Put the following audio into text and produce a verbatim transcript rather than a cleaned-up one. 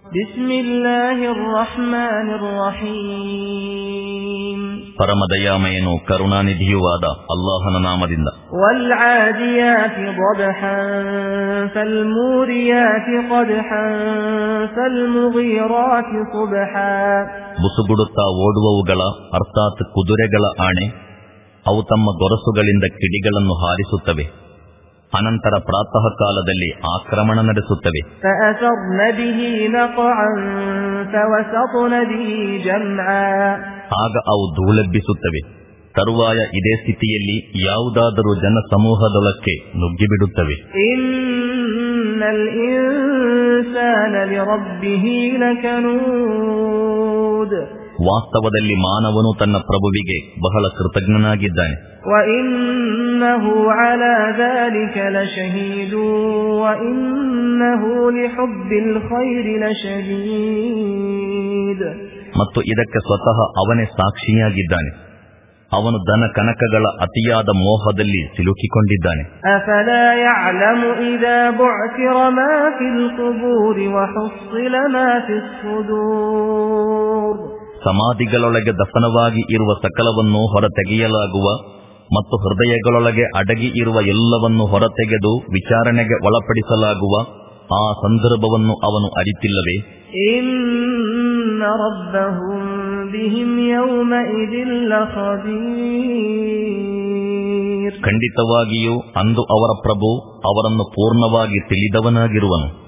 ಬಿಸ್ಮಿಲ್ಲಾಹಿರ್ ರಹ್ಮಾನಿರ್ ರಹೀಮ್. ಪರಮದಯಾಮಯನು ಕರುಣಾನಿಧಿಯುವಾದ ಅಲ್ಲಾಹನ ನಾಮದಿಂದ. ವಲ್ ಆದಿಯಾತಿ ದಬ್ಹನ್ ಫಲ್ ಮೂರಿಯಾತಿ ಕದ್ಹನ್ ಫಲ್ ಮುಗೀರಾತಿ ಸುಬ್ಹಾ. ಬುಸುಗುಡುತ್ತಾ ಓಡುವವುಗಳ ಅರ್ಥಾತ್ ಕುದುರೆಗಳ ಆಣೆ, ಅವು ತಮ್ಮ ಗೊರಸುಗಳಿಂದ ಕಿಡಿಗಳನ್ನು ಹಾರಿಸುತ್ತವೆ, ಅನಂತರ ಪ್ರಾತಃ ಕಾಲದಲ್ಲಿ ಆಕ್ರಮಣ ನಡೆಸುತ್ತವೆ. ಆಗ ಅವು ಧೂಳೆಬ್ಬಿಸುತ್ತವೆ. ತರುವಾಯ ಇದೇ ಸ್ಥಿತಿಯಲ್ಲಿ ಯಾವುದಾದರೂ ಜನ ಸಮೂಹದೊಳಕ್ಕೆ ನುಗ್ಗಿಬಿಡುತ್ತವೆ. ಇನ್ನಲ್ ಇನ್ಸಾನ ಲಿರಬ್ಬಿಹಿ ಲಕನೂದ್. ವಾಸ್ತವದಲ್ಲಿ ಮಾನವನು ತನ್ನ ಪ್ರಭುವಿಗೆ ಬಹಳ ಕೃತಜ್ಞನಾಗಿದ್ದಾನೆ. ವಇನ್ನಹು ಅಲಾ ذلك ಲಶಹೀದ್ ವಇನ್ನಹು ಲಿಹುಬ್ಬಿಲ್ ಖೈರ್ ಲಶದೀದ್. ಮತ್ತು ಇದಕ್ಕೆ ಸ್ವತಃ ಅವನೇ ಸಾಕ್ಷಿಯಾಗಿದ್ದಾನೆ. ಅವನು ದನ ಕನಕಗಳ ಅತಿಯಾದ ಮೋಹದಲ್ಲಿ ಸಿಲುಕಿಕೊಂಡಿದ್ದಾನೆ. ಅಫಲಾ ಯಅಲಮು ಇದಾ ಬುಅಸಿರ ಮಾ ಫಿಲ್ ಕುಬೂರ್ ವಹುಸ್ಸಿಲ ಮಾ ಫಿಸ್ ಸುದೂರ್. ಸಮಾಧಿಗಳೊಳಗೆ ದಫನವಾಗಿ ಇರುವ ಸಕಲವನ್ನು ಹೊರತೆಗೆಯಲಾಗುವ ಮತ್ತು ಹೃದಯಗಳೊಳಗೆ ಅಡಗಿ ಇರುವ ಎಲ್ಲವನ್ನು ಹೊರತೆಗೆದು ವಿಚಾರಣೆಗೆ ಒಳಪಡಿಸಲಾಗುವ ಆ ಸಂದರ್ಭವನ್ನು ಅವನು ಅರಿತಿಲ್ಲವೇ? ಇನ್ನ ರಬ್ಬಹುಂ ಬಿಹಿಂ ಯೌಮಇದಿನ್ ಲಖಬೀರ್. ಖಂಡಿತವಾಗಿಯೂ ಅಂದು ಅವರ ಪ್ರಭು ಅವರನ್ನು ಪೂರ್ಣವಾಗಿ ತಿಳಿದವನಾಗಿರುವನು.